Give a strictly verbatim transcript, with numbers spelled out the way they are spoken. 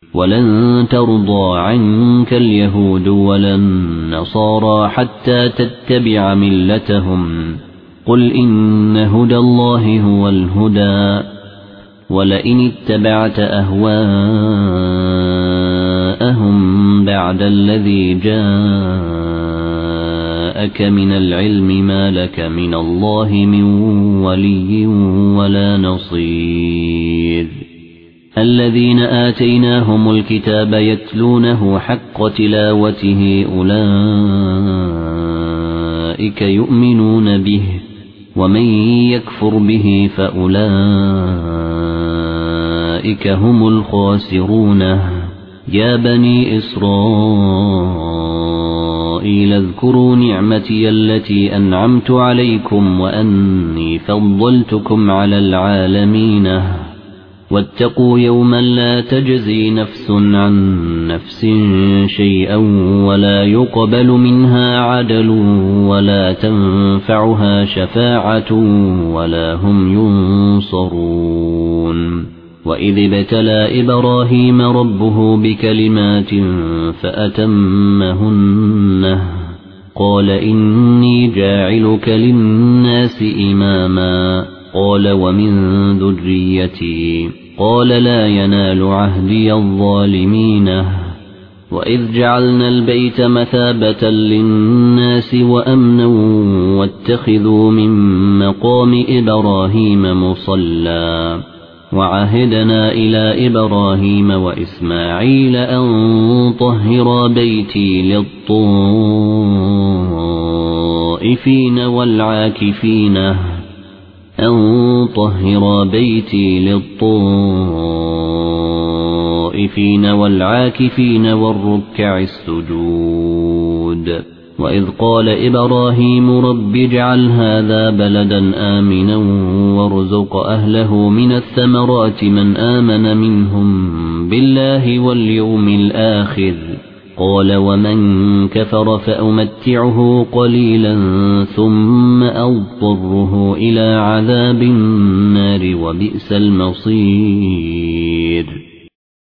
ولن ترضى عنك اليهود ولا النصارى حتى تتبع ملتهم قل إن هدى الله هو الهدى ولئن اتبعت أهواءهم بعد الذي جاءك من العلم ما لك من الله من ولي ولا نصير الذين آتيناهم الكتاب يتلونه حق تلاوته أولئك يؤمنون به ومن يكفر به فأولئك هم الخاسرون يا بني إسرائيل اذكروا نعمتي التي أنعمت عليكم وأني فضلتكم على العالمين واتقوا يوما لا تجزي نفس عن نفس شيئا ولا يقبل منها عدل ولا تنفعها شفاعة ولا هم ينصرون وإذ ابتلى إبراهيم ربه بكلمات فأتمهن قال إني جاعلك للناس إماما قال ومن ذريتي قال لا ينال عهدي الظالمين وإذ جعلنا البيت مثابة للناس وأمنا واتخذوا من مقام إبراهيم مصلى وعهدنا إلى إبراهيم وإسماعيل أن طهرا بيتي للطائفين والعاكفين أن طهر بيتي للطائفين والعاكفين والركع السجود وإذ قال إبراهيم رب اجعل هذا بلدا آمنا وارزق أهله من الثمرات من آمن منهم بالله واليوم الآخر قال ومن كفر فأمتعه قليلا ثم أضطره إلى عذاب النار وبئس المصير